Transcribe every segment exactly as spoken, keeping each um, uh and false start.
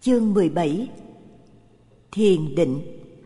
Chương mười bảy. Thiền định.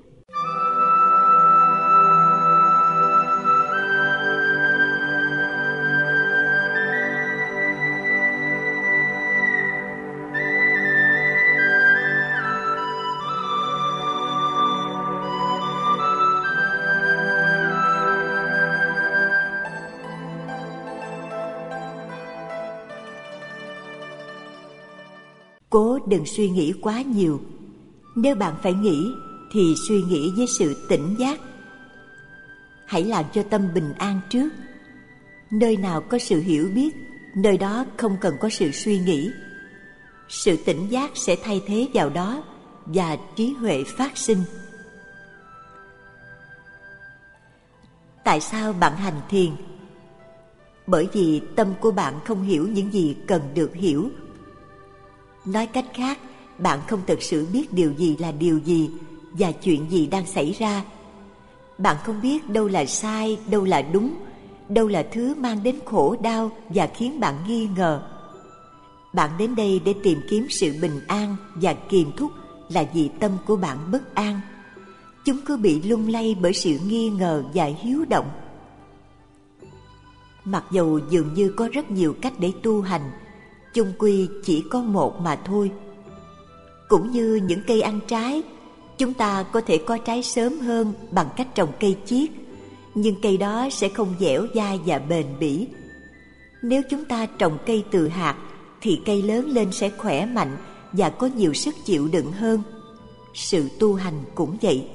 Cố đừng suy nghĩ quá nhiều. Nếu bạn phải nghĩ thì suy nghĩ với sự tỉnh giác. Hãy làm cho tâm bình an trước. Nơi nào có sự hiểu biết, nơi đó không cần có sự suy nghĩ. Sự tỉnh giác sẽ thay thế vào đó và trí huệ phát sinh. Tại sao bạn hành thiền? Bởi vì tâm của bạn không hiểu những gì cần được hiểu. Nói cách khác, bạn không thực sự biết điều gì là điều gì và chuyện gì đang xảy ra. Bạn không biết đâu là sai, đâu là đúng, đâu là thứ mang đến khổ đau và khiến bạn nghi ngờ. Bạn đến đây để tìm kiếm sự bình an và kiềm thúc là vì tâm của bạn bất an. Chúng cứ bị lung lay bởi sự nghi ngờ và hiếu động. Mặc dầu dường như có rất nhiều cách để tu hành, chung quy chỉ có một mà thôi. Cũng như những cây ăn trái, chúng ta có thể có trái sớm hơn bằng cách trồng cây chiết, nhưng cây đó sẽ không dẻo dai và bền bỉ. Nếu chúng ta trồng cây từ hạt thì cây lớn lên sẽ khỏe mạnh và có nhiều sức chịu đựng hơn. Sự tu hành cũng vậy.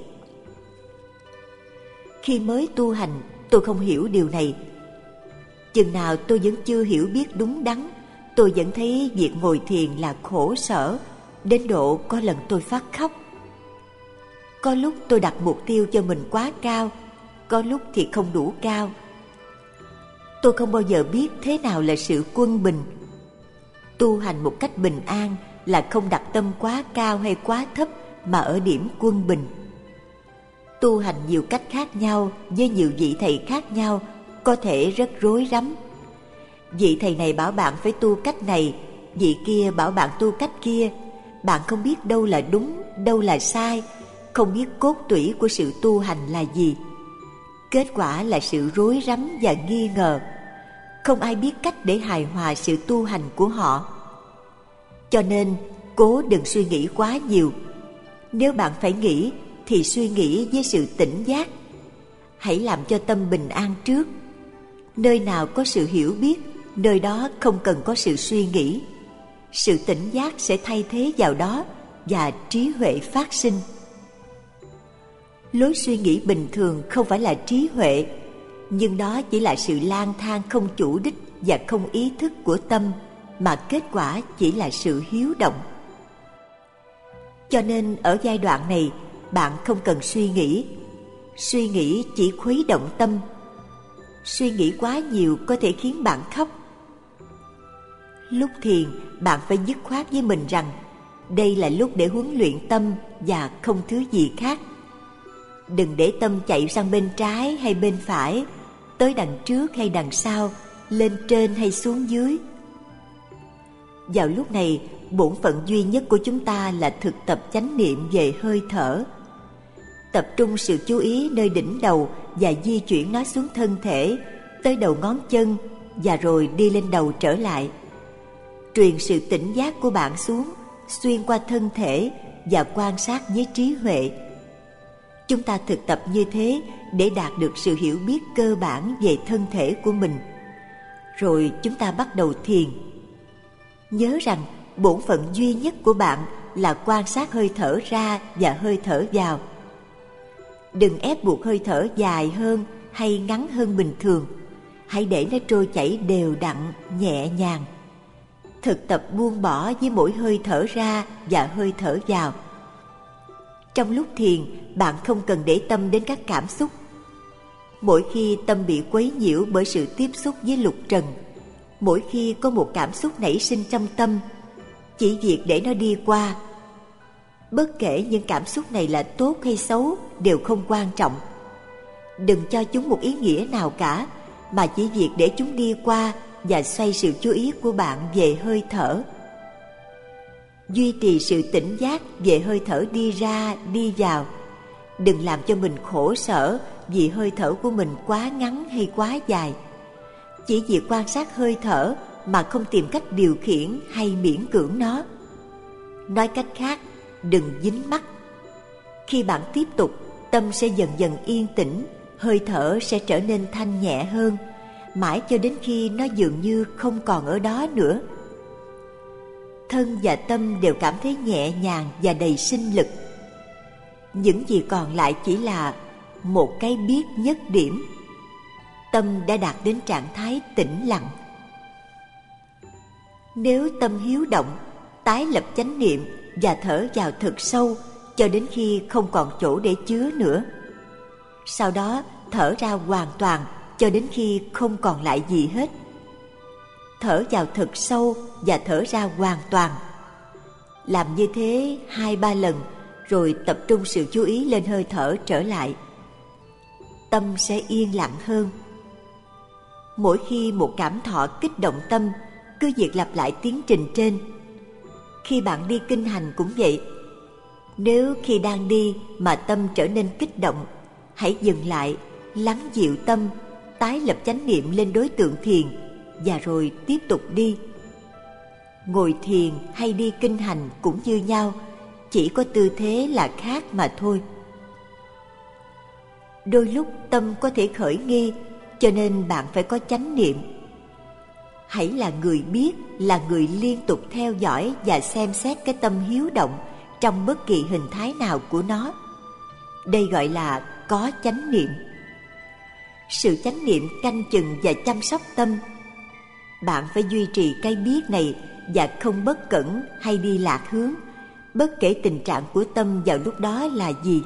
Khi mới tu hành, tôi không hiểu điều này. Chừng nào tôi vẫn chưa hiểu biết đúng đắn, tôi vẫn thấy việc ngồi thiền là khổ sở, đến độ có lần tôi phát khóc. Có lúc tôi đặt mục tiêu cho mình quá cao, có lúc thì không đủ cao. Tôi không bao giờ biết thế nào là sự quân bình. Tu hành một cách bình an là không đặt tâm quá cao hay quá thấp, mà ở điểm quân bình. Tu hành nhiều cách khác nhau với nhiều vị thầy khác nhau có thể rất rối rắm. Vị thầy này bảo bạn phải tu cách này, vị kia bảo bạn tu cách kia. Bạn không biết đâu là đúng, đâu là sai, không biết cốt tủy của sự tu hành là gì. Kết quả là sự rối rắm và nghi ngờ. Không ai biết cách để hài hòa sự tu hành của họ. Cho nên, cố đừng suy nghĩ quá nhiều. Nếu bạn phải nghĩ, thì suy nghĩ với sự tỉnh giác. Hãy làm cho tâm bình an trước. Nơi nào có sự hiểu biết, nơi đó không cần có sự suy nghĩ. Sự tỉnh giác sẽ thay thế vào đó và trí huệ phát sinh. Lối suy nghĩ bình thường không phải là trí huệ, nhưng đó chỉ là sự lang thang không chủ đích và không ý thức của tâm, mà kết quả chỉ là sự hiếu động. Cho nên ở giai đoạn này, bạn không cần suy nghĩ. Suy nghĩ chỉ khuấy động tâm. Suy nghĩ quá nhiều có thể khiến bạn khóc. Lúc thiền, bạn phải dứt khoát với mình rằng đây là lúc để huấn luyện tâm và không thứ gì khác. Đừng để tâm chạy sang bên trái hay bên phải, tới đằng trước hay đằng sau, lên trên hay xuống dưới. Vào lúc này, bổn phận duy nhất của chúng ta là thực tập chánh niệm về hơi thở. Tập trung sự chú ý nơi đỉnh đầu và di chuyển nó xuống thân thể, tới đầu ngón chân và rồi đi lên đầu trở lại. Truyền sự tỉnh giác của bạn xuống, xuyên qua thân thể và quan sát với trí huệ. Chúng ta thực tập như thế để đạt được sự hiểu biết cơ bản về thân thể của mình. Rồi chúng ta bắt đầu thiền. Nhớ rằng bổn phận duy nhất của bạn là quan sát hơi thở ra và hơi thở vào. Đừng ép buộc hơi thở dài hơn hay ngắn hơn bình thường. Hãy để nó trôi chảy đều đặn, nhẹ nhàng. Thực tập buông bỏ với mỗi hơi thở ra và hơi thở vào. Trong lúc thiền, bạn không cần để tâm đến các cảm xúc. Mỗi khi tâm bị quấy nhiễu bởi sự tiếp xúc với lục trần, mỗi khi có một cảm xúc nảy sinh trong tâm, chỉ việc để nó đi qua. Bất kể những cảm xúc này là tốt hay xấu đều không quan trọng. Đừng cho chúng một ý nghĩa nào cả, mà chỉ việc để chúng đi qua và xoay sự chú ý của bạn về hơi thở. duy trì sự tỉnh giác về hơi thở đi ra, đi vào. Đừng làm cho mình khổ sở vì hơi thở của mình quá ngắn hay quá dài. Chỉ vì quan sát hơi thở mà không tìm cách điều khiển hay miễn cưỡng nó. Nói cách khác, đừng dính mắc. Khi bạn tiếp tục, tâm sẽ dần dần yên tĩnh, hơi thở sẽ trở nên thanh nhẹ hơn, mãi cho đến khi nó dường như không còn ở đó nữa. Thân và tâm đều cảm thấy nhẹ nhàng và đầy sinh lực. Những gì còn lại chỉ là một cái biết nhất điểm. Tâm đã đạt đến trạng thái tĩnh lặng. Nếu tâm hiếu động, tái lập chánh niệm và thở vào thật sâu cho đến khi không còn chỗ để chứa nữa. Sau đó thở ra hoàn toàn cho đến khi không còn lại gì hết. Thở vào thật sâu và thở ra hoàn toàn. Làm như thế hai ba lần rồi tập trung sự chú ý lên hơi thở trở lại. Tâm sẽ yên lặng hơn. Mỗi khi một cảm thọ kích động tâm, cứ việc lặp lại tiến trình trên. Khi bạn đi kinh hành cũng vậy. Nếu khi đang đi mà tâm trở nên kích động, hãy dừng lại, lắng dịu tâm, tái lập chánh niệm lên đối tượng thiền và rồi tiếp tục đi. Ngồi thiền hay đi kinh hành cũng như nhau, chỉ có tư thế là khác mà thôi. Đôi lúc tâm có thể khởi nghi, cho nên bạn phải có chánh niệm. Hãy là người biết, là người liên tục theo dõi và xem xét cái tâm hiếu động trong bất kỳ hình thái nào của nó. Đây gọi là có chánh niệm. Sự chánh niệm canh chừng và chăm sóc tâm. Bạn phải duy trì cái biết này và không bất cẩn hay đi lạc hướng, bất kể tình trạng của tâm vào lúc đó là gì.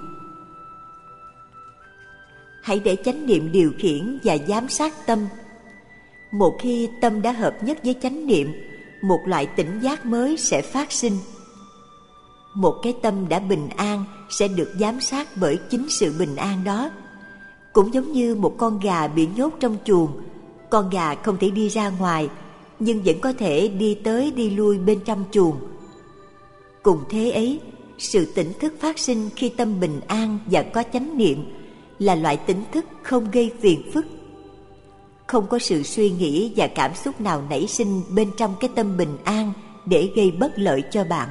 Hãy để chánh niệm điều khiển và giám sát tâm. Một khi tâm đã hợp nhất với chánh niệm, một loại tỉnh giác mới sẽ phát sinh. Một cái tâm đã bình an sẽ được giám sát bởi chính sự bình an đó. Cũng giống như một con gà bị nhốt trong chuồng, con gà không thể đi ra ngoài, nhưng vẫn có thể đi tới đi lui bên trong chuồng. Cùng thế ấy, sự tỉnh thức phát sinh khi tâm bình an và có chánh niệm là loại tỉnh thức không gây phiền phức. Không có sự suy nghĩ và cảm xúc nào nảy sinh bên trong cái tâm bình an để gây bất lợi cho bạn.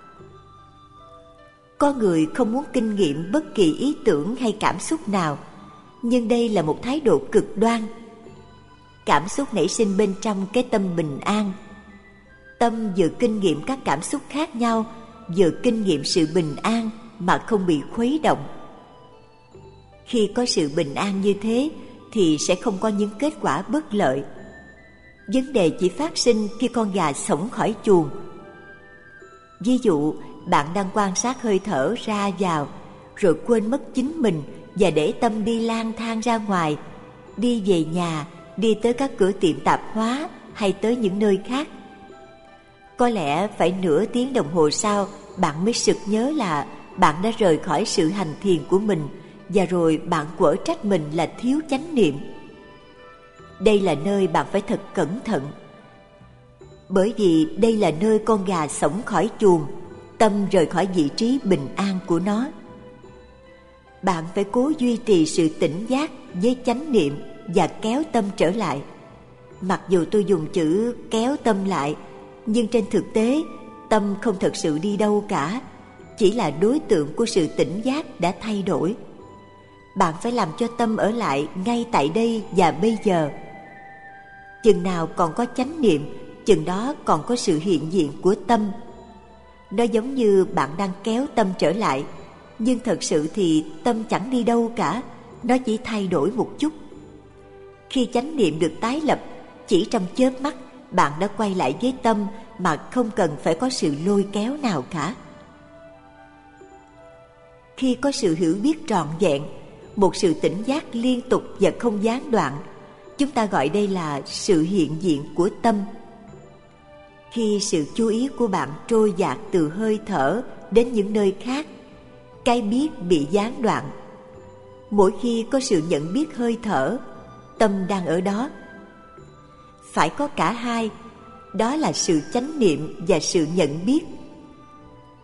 Có người không muốn kinh nghiệm bất kỳ ý tưởng hay cảm xúc nào, nhưng đây là một thái độ cực đoan. Cảm xúc nảy sinh bên trong cái tâm bình an. Tâm vừa kinh nghiệm các cảm xúc khác nhau, vừa kinh nghiệm sự bình an mà không bị khuấy động. Khi có sự bình an như thế thì sẽ không có những kết quả bất lợi. Vấn đề chỉ phát sinh khi con gà xổng khỏi chuồng. Ví dụ, bạn đang quan sát hơi thở ra vào, rồi quên mất chính mình và để tâm đi lang thang ra ngoài, đi về nhà, đi tới các cửa tiệm tạp hóa hay tới những nơi khác. Có lẽ phải nửa tiếng đồng hồ sau, bạn mới sực nhớ là bạn đã rời khỏi sự hành thiền của mình, và rồi bạn quở trách mình là thiếu chánh niệm. Đây là nơi bạn phải thật cẩn thận. Bởi vì đây là nơi con gà xổng khỏi chuồng, tâm rời khỏi vị trí bình an của nó. Bạn phải cố duy trì sự tỉnh giác với chánh niệm và kéo tâm trở lại. Mặc dù tôi dùng chữ kéo tâm lại, nhưng trên thực tế, tâm không thật sự đi đâu cả, chỉ là đối tượng của sự tỉnh giác đã thay đổi. Bạn phải làm cho tâm ở lại ngay tại đây và bây giờ. Chừng nào còn có chánh niệm, chừng đó còn có sự hiện diện của tâm. Nó giống như bạn đang kéo tâm trở lại, nhưng thật sự thì tâm chẳng đi đâu cả, nó chỉ thay đổi một chút. Khi chánh niệm được tái lập, chỉ trong chớp mắt, bạn đã quay lại với tâm mà không cần phải có sự lôi kéo nào cả. Khi có sự hiểu biết trọn vẹn, một sự tỉnh giác liên tục và không gián đoạn, chúng ta gọi đây là sự hiện diện của tâm. Khi sự chú ý của bạn trôi dạt từ hơi thở đến những nơi khác, cái biết bị gián đoạn. Mỗi khi có sự nhận biết hơi thở, tâm đang ở đó. Phải có cả hai, đó là sự chánh niệm và sự nhận biết.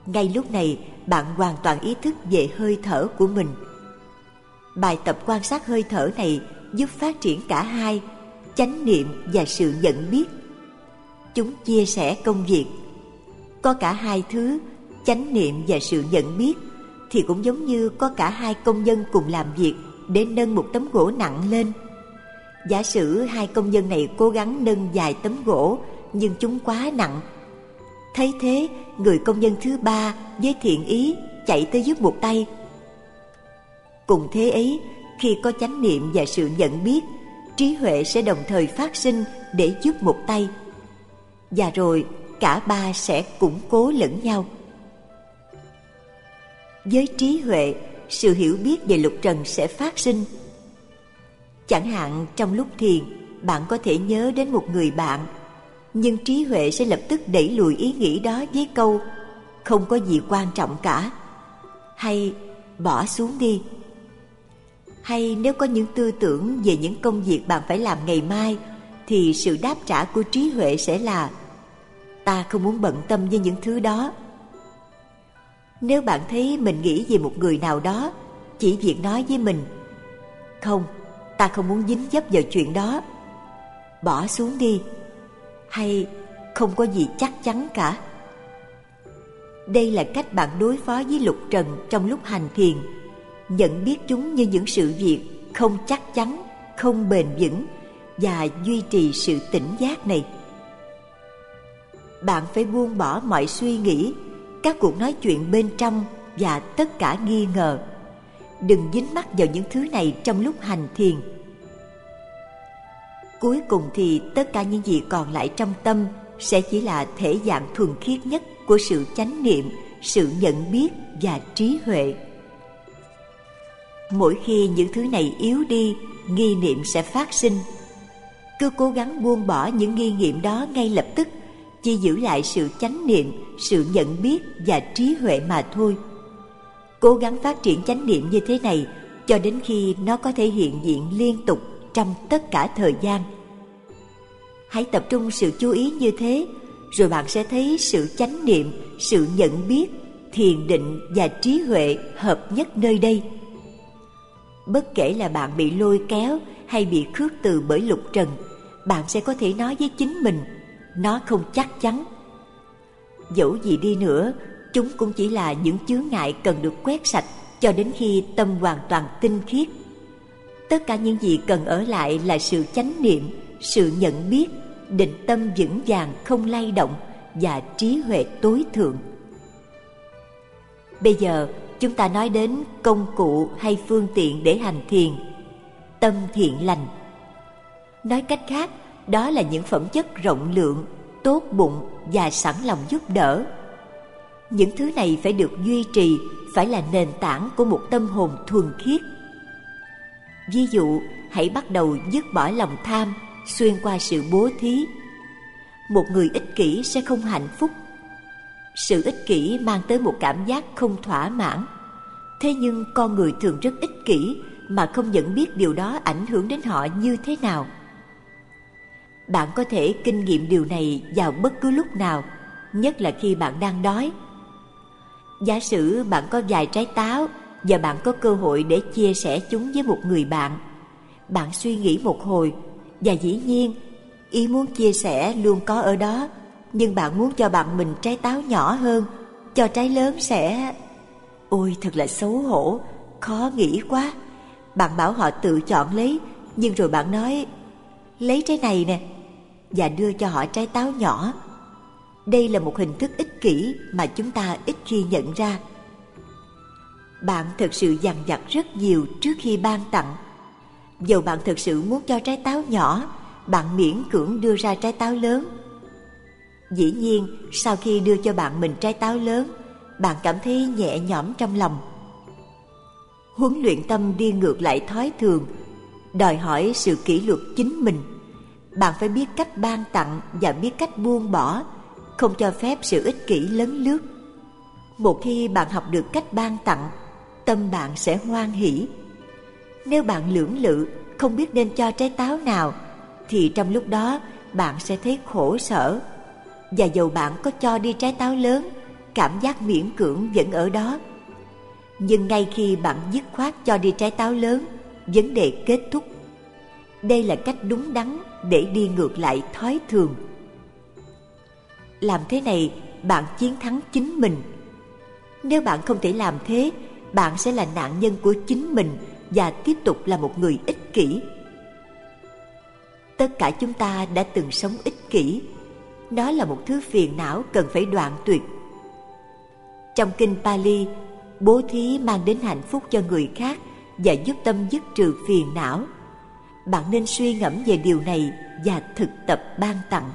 Ngay lúc này, bạn hoàn toàn ý thức về hơi thở của mình. Bài tập quan sát hơi thở này giúp phát triển cả hai, chánh niệm và sự nhận biết. Chúng chia sẻ công việc. Có cả hai thứ, chánh niệm và sự nhận biết, thì cũng giống như có cả hai công nhân cùng làm việc để nâng một tấm gỗ nặng lên. Giả sử hai công nhân này cố gắng nâng vài tấm gỗ, nhưng chúng quá nặng. Thấy thế, người công nhân thứ ba với thiện ý chạy tới giúp một tay. Cùng thế ấy, khi có chánh niệm và sự nhận biết, trí huệ sẽ đồng thời phát sinh để giúp một tay. Và rồi cả ba sẽ củng cố lẫn nhau. Với trí huệ, sự hiểu biết về lục trần sẽ phát sinh. Chẳng hạn trong lúc thiền, bạn có thể nhớ đến một người bạn, nhưng trí huệ sẽ lập tức đẩy lùi ý nghĩ đó với câu không có gì quan trọng cả, hay bỏ xuống đi. Hay nếu có những tư tưởng về những công việc bạn phải làm ngày mai, thì sự đáp trả của trí huệ sẽ là ta không muốn bận tâm với những thứ đó. Nếu bạn thấy mình nghĩ về một người nào đó, chỉ việc nói với mình không, ta không muốn dính dấp vào chuyện đó, bỏ xuống đi, hay không có gì chắc chắn cả. Đây là cách bạn đối phó với lục trần trong lúc hành thiền, nhận biết chúng như những sự việc không chắc chắn, không bền vững, và duy trì sự tỉnh giác này. Bạn phải buông bỏ mọi suy nghĩ, các cuộc nói chuyện bên trong và tất cả nghi ngờ. Đừng dính mắc vào những thứ này trong lúc hành thiền. Cuối cùng thì tất cả những gì còn lại trong tâm sẽ chỉ là thể dạng thuần khiết nhất của sự chánh niệm, sự nhận biết và trí huệ. Mỗi khi những thứ này yếu đi, nghi niệm sẽ phát sinh. Cứ cố gắng buông bỏ những nghi nghiệm đó ngay lập tức, chỉ giữ lại sự chánh niệm, sự nhận biết và trí huệ mà thôi. Cố gắng phát triển chánh niệm như thế này cho đến khi nó có thể hiện diện liên tục trong tất cả thời gian. Hãy tập trung sự chú ý như thế, rồi bạn sẽ thấy sự chánh niệm, sự nhận biết, thiền định và trí huệ hợp nhất nơi đây. Bất kể là bạn bị lôi kéo hay bị khước từ bởi lục trần, bạn sẽ có thể nói với chính mình, nó không chắc chắn. Dẫu gì đi nữa, chúng cũng chỉ là những chướng ngại cần được quét sạch cho đến khi tâm hoàn toàn tinh khiết. Tất cả những gì cần ở lại là sự chánh niệm, sự nhận biết, định tâm vững vàng không lay động và trí huệ tối thượng. Bây giờ chúng ta nói đến công cụ hay phương tiện để hành thiền. Tâm thiện lành. Nói cách khác, đó là những phẩm chất rộng lượng, tốt bụng và sẵn lòng giúp đỡ. Những thứ này phải được duy trì, phải là nền tảng của một tâm hồn thuần khiết. Ví dụ, hãy bắt đầu dứt bỏ lòng tham xuyên qua sự bố thí. Một người ích kỷ sẽ không hạnh phúc. Sự ích kỷ mang tới một cảm giác không thỏa mãn. Thế nhưng con người thường rất ích kỷ mà không nhận biết điều đó ảnh hưởng đến họ như thế nào. Bạn có thể kinh nghiệm điều này vào bất cứ lúc nào, nhất là khi bạn đang đói. Giả sử bạn có vài trái táo và bạn có cơ hội để chia sẻ chúng với một người bạn. Bạn suy nghĩ một hồi và dĩ nhiên ý muốn chia sẻ luôn có ở đó, nhưng bạn muốn cho bạn mình trái táo nhỏ hơn, cho trái lớn sẽ... Ôi thật là xấu hổ, khó nghĩ quá. Bạn bảo họ tự chọn lấy, nhưng rồi bạn nói lấy trái này nè, và đưa cho họ trái táo nhỏ. Đây là một hình thức ích kỷ mà chúng ta ít khi nhận ra. Bạn thực sự dằn vặt rất nhiều trước khi ban tặng. Dầu bạn thực sự muốn cho trái táo nhỏ, bạn miễn cưỡng đưa ra trái táo lớn. Dĩ nhiên, sau khi đưa cho bạn mình trái táo lớn, bạn cảm thấy nhẹ nhõm trong lòng. Huấn luyện tâm đi ngược lại thói thường, đòi hỏi sự kỷ luật chính mình. Bạn phải biết cách ban tặng và biết cách buông bỏ, không cho phép sự ích kỷ lấn lướt. Một khi bạn học được cách ban tặng, tâm bạn sẽ hoan hỷ. Nếu bạn lưỡng lự, không biết nên cho trái táo nào, thì trong lúc đó bạn sẽ thấy khổ sở. Và dầu bạn có cho đi trái táo lớn, cảm giác miễn cưỡng vẫn ở đó. Nhưng ngay khi bạn dứt khoát cho đi trái táo lớn, vấn đề kết thúc. Đây là cách đúng đắn để đi ngược lại thói thường. Làm thế này, bạn chiến thắng chính mình. Nếu bạn không thể làm thế, bạn sẽ là nạn nhân của chính mình và tiếp tục là một người ích kỷ. Tất cả chúng ta đã từng sống ích kỷ. Đó là một thứ phiền não cần phải đoạn tuyệt. Trong kinh Pali, bố thí mang đến hạnh phúc cho người khác và giúp tâm dứt trừ phiền não. Bạn nên suy ngẫm về điều này và thực tập ban tặng.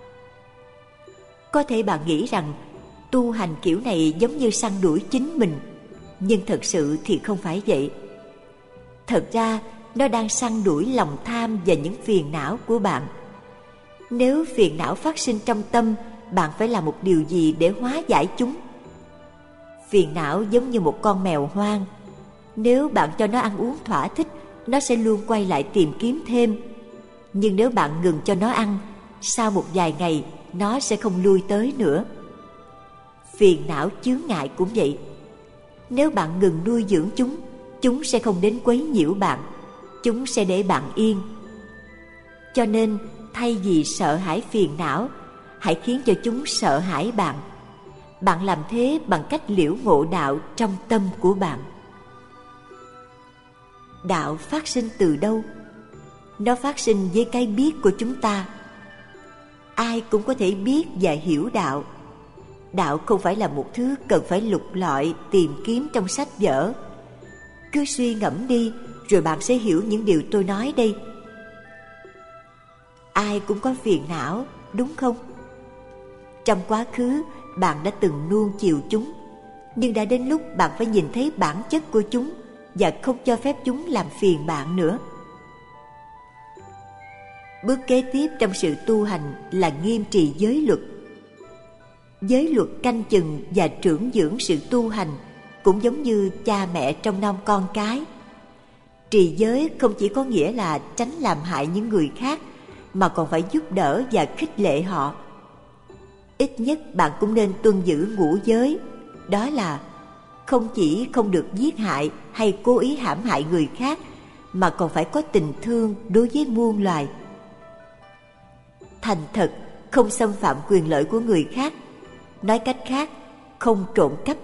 Có thể bạn nghĩ rằng tu hành kiểu này giống như săn đuổi chính mình, nhưng thật sự thì không phải vậy. Thật ra, nó đang săn đuổi lòng tham và những phiền não của bạn. Nếu phiền não phát sinh trong tâm, bạn phải làm một điều gì để hóa giải chúng? Phiền não giống như một con mèo hoang. Nếu bạn cho nó ăn uống thỏa thích, nó sẽ luôn quay lại tìm kiếm thêm. Nhưng nếu bạn ngừng cho nó ăn, sau một vài ngày, nó sẽ không lui tới nữa. Phiền não chướng ngại cũng vậy. Nếu bạn ngừng nuôi dưỡng chúng, chúng sẽ không đến quấy nhiễu bạn. Chúng sẽ để bạn yên. Cho nên, thay vì sợ hãi phiền não, hãy khiến cho chúng sợ hãi bạn. Bạn làm thế bằng cách liễu ngộ đạo trong tâm của bạn. Đạo phát sinh từ đâu? Nó phát sinh với cái biết của chúng ta. Ai cũng có thể biết và hiểu đạo. Đạo không phải là một thứ cần phải lục lọi tìm kiếm trong sách vở. Cứ suy ngẫm đi, rồi bạn sẽ hiểu những điều tôi nói đây. Ai cũng có phiền não, đúng không? Trong quá khứ, bạn đã từng nuông chiều chúng, nhưng đã đến lúc bạn phải nhìn thấy bản chất của chúng và không cho phép chúng làm phiền bạn nữa. Bước kế tiếp trong sự tu hành là nghiêm trì giới luật. Giới luật canh chừng và trưởng dưỡng sự tu hành, cũng giống như cha mẹ trông nom con cái. Trì giới không chỉ có nghĩa là tránh làm hại những người khác, mà còn phải giúp đỡ và khích lệ họ. Ít nhất bạn cũng nên tuân giữ ngũ giới. Đó là không chỉ không được giết hại hay cố ý hãm hại người khác, mà còn phải có tình thương đối với muôn loài. Thành thật, không xâm phạm quyền lợi của người khác. Nói cách khác, không trộm cắp.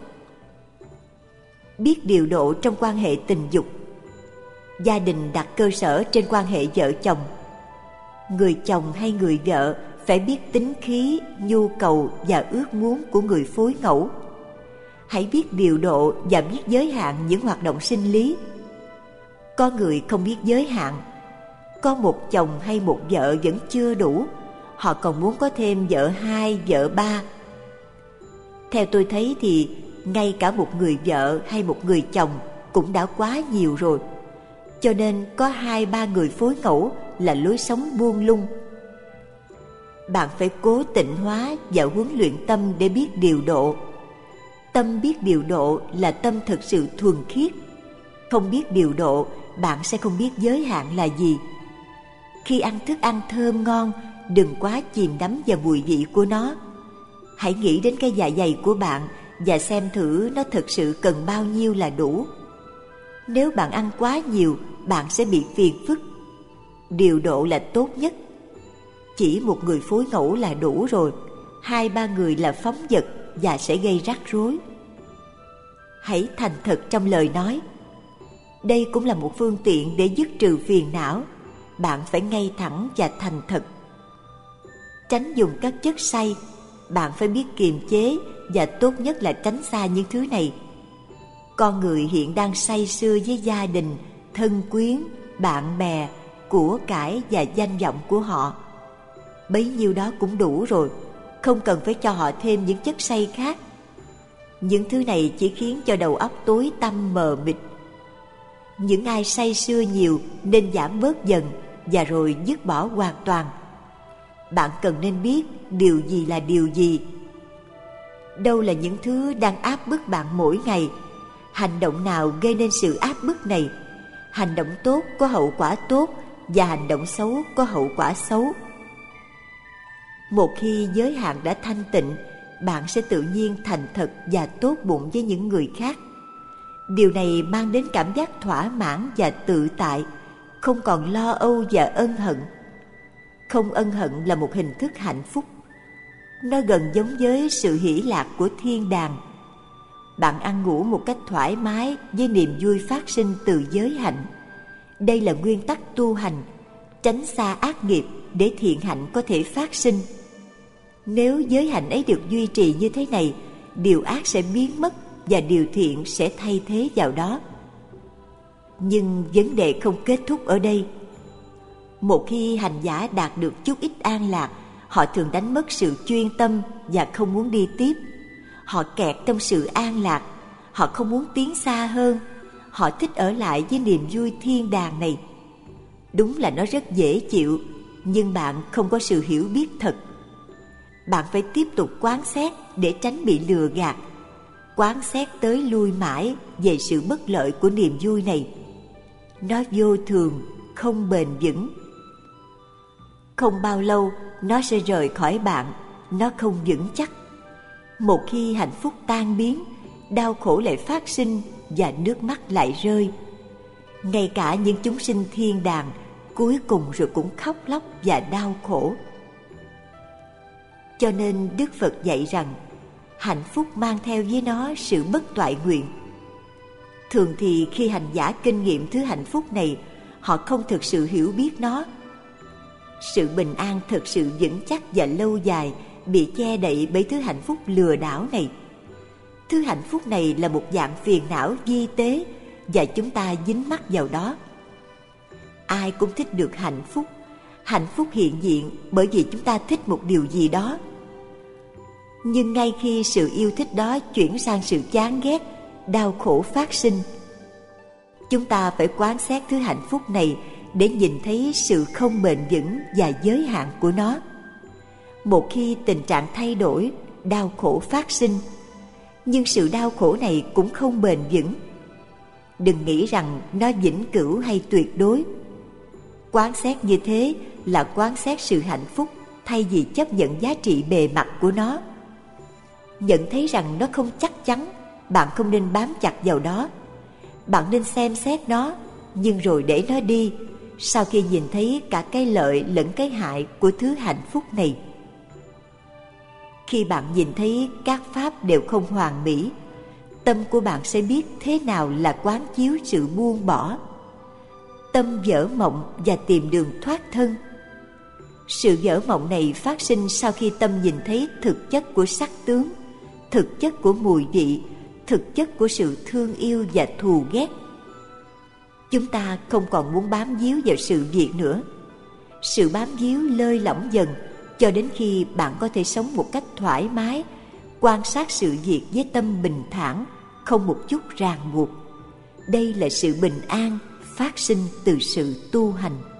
Biết điều độ trong quan hệ tình dục. Gia đình đặt cơ sở trên quan hệ vợ chồng. Người chồng hay người vợ phải biết tính khí, nhu cầu và ước muốn của người phối ngẫu. Hãy biết điều độ và biết giới hạn những hoạt động sinh lý. Có người không biết giới hạn. Có một chồng hay một vợ vẫn chưa đủ, họ còn muốn có thêm vợ hai, vợ ba. Theo tôi thấy thì ngay cả một người vợ hay một người chồng cũng đã quá nhiều rồi. Cho nên có hai ba người phối ngẫu là lối sống buông lung. Bạn phải cố tịnh hóa và huấn luyện tâm để biết điều độ. Tâm biết điều độ là tâm thực sự thuần khiết. Không biết điều độ, bạn sẽ không biết giới hạn là gì. Khi ăn thức ăn thơm ngon, đừng quá chìm đắm vào mùi vị của nó. Hãy nghĩ đến cái dạ dày của bạn và xem thử nó thực sự cần bao nhiêu là đủ. Nếu bạn ăn quá nhiều, bạn sẽ bị phiền phức. Điều độ là tốt nhất. Chỉ một người phối ngẫu là đủ rồi. Hai ba người là phóng dật và sẽ gây rắc rối. Hãy thành thật trong lời nói. Đây cũng là một phương tiện để dứt trừ phiền não. Bạn phải ngay thẳng và thành thật. Tránh dùng các chất say. Bạn phải biết kiềm chế và tốt nhất là tránh xa những thứ này. Con người hiện đang say sưa với gia đình, thân quyến, bạn bè, của cải và danh vọng của họ. Bấy nhiêu đó cũng đủ rồi, không cần phải cho họ thêm những chất say khác. Những thứ này chỉ khiến cho đầu óc tối tăm mờ mịt. Những ai say sưa nhiều nên giảm bớt dần và rồi dứt bỏ hoàn toàn. Bạn cần nên biết điều gì là điều gì. Đâu là những thứ đang áp bức bạn mỗi ngày? Hành động nào gây nên sự áp bức này? Hành động tốt có hậu quả tốt và hành động xấu có hậu quả xấu. Một khi giới hạn đã thanh tịnh bạn sẽ tự nhiên thành thật và tốt bụng với những người khác. Điều này mang đến cảm giác thỏa mãn và tự tại, không còn lo âu và ân hận. Không ân hận là một hình thức hạnh phúc. Nó gần giống với sự hỷ lạc của thiên đàng. Bạn ăn ngủ một cách thoải mái với niềm vui phát sinh từ giới hạnh. Đây là nguyên tắc tu hành, tránh xa ác nghiệp để thiện hạnh có thể phát sinh. Nếu giới hạnh ấy được duy trì như thế này, điều ác sẽ biến mất và điều thiện sẽ thay thế vào đó. Nhưng vấn đề không kết thúc ở đây. Một khi hành giả đạt được chút ít an lạc, họ thường đánh mất sự chuyên tâm và không muốn đi tiếp. Họ kẹt trong sự an lạc, họ không muốn tiến xa hơn. Họ thích ở lại với niềm vui thiên đàng này. Đúng là nó rất dễ chịu, nhưng bạn không có sự hiểu biết thật. Bạn phải tiếp tục quán xét để tránh bị lừa gạt. Quán xét tới lui mãi về sự bất lợi của niềm vui này. Nó vô thường, không bền vững. Không bao lâu nó sẽ rời khỏi bạn. Nó không vững chắc. Một khi hạnh phúc tan biến, đau khổ lại phát sinh và nước mắt lại rơi. Ngay cả những chúng sinh thiên đàng cuối cùng rồi cũng khóc lóc và đau khổ. Cho nên Đức Phật dạy rằng hạnh phúc mang theo với nó sự bất toại nguyện. Thường thì khi hành giả kinh nghiệm thứ hạnh phúc này, họ không thực sự hiểu biết nó. Sự bình an thực sự vững chắc và lâu dài bị che đậy bởi thứ hạnh phúc lừa đảo này. Thứ hạnh phúc này là một dạng phiền não vi tế và chúng ta dính mắc vào đó. Ai cũng thích được hạnh phúc. Hạnh phúc hiện diện bởi vì chúng ta thích một điều gì đó. Nhưng ngay khi sự yêu thích đó chuyển sang sự chán ghét, đau khổ phát sinh. Chúng ta phải quán xét thứ hạnh phúc này để nhìn thấy sự không bền vững và giới hạn của nó. Một khi tình trạng thay đổi, đau khổ phát sinh. Nhưng sự đau khổ này cũng không bền vững. Đừng nghĩ rằng nó vĩnh cửu hay tuyệt đối. Quán xét như thế là quán xét sự hạnh phúc thay vì chấp nhận giá trị bề mặt của nó. Nhận thấy rằng nó không chắc chắn, bạn không nên bám chặt vào đó. Bạn nên xem xét nó, nhưng rồi để nó đi, sau khi nhìn thấy cả cái lợi lẫn cái hại của thứ hạnh phúc này. Khi bạn nhìn thấy các pháp đều không hoàn mỹ, tâm của bạn sẽ biết thế nào là quán chiếu sự buông bỏ. Tâm vỡ mộng và tìm đường thoát thân. Sự vỡ mộng này phát sinh sau khi tâm nhìn thấy thực chất của sắc tướng, thực chất của mùi vị, thực chất của sự thương yêu và thù ghét. Chúng ta không còn muốn bám víu vào sự việc nữa. Sự bám víu lơi lỏng dần cho đến khi bạn có thể sống một cách thoải mái, quan sát sự việc với tâm bình thản, không một chút ràng buộc. Đây là sự bình an phát sinh từ sự tu hành.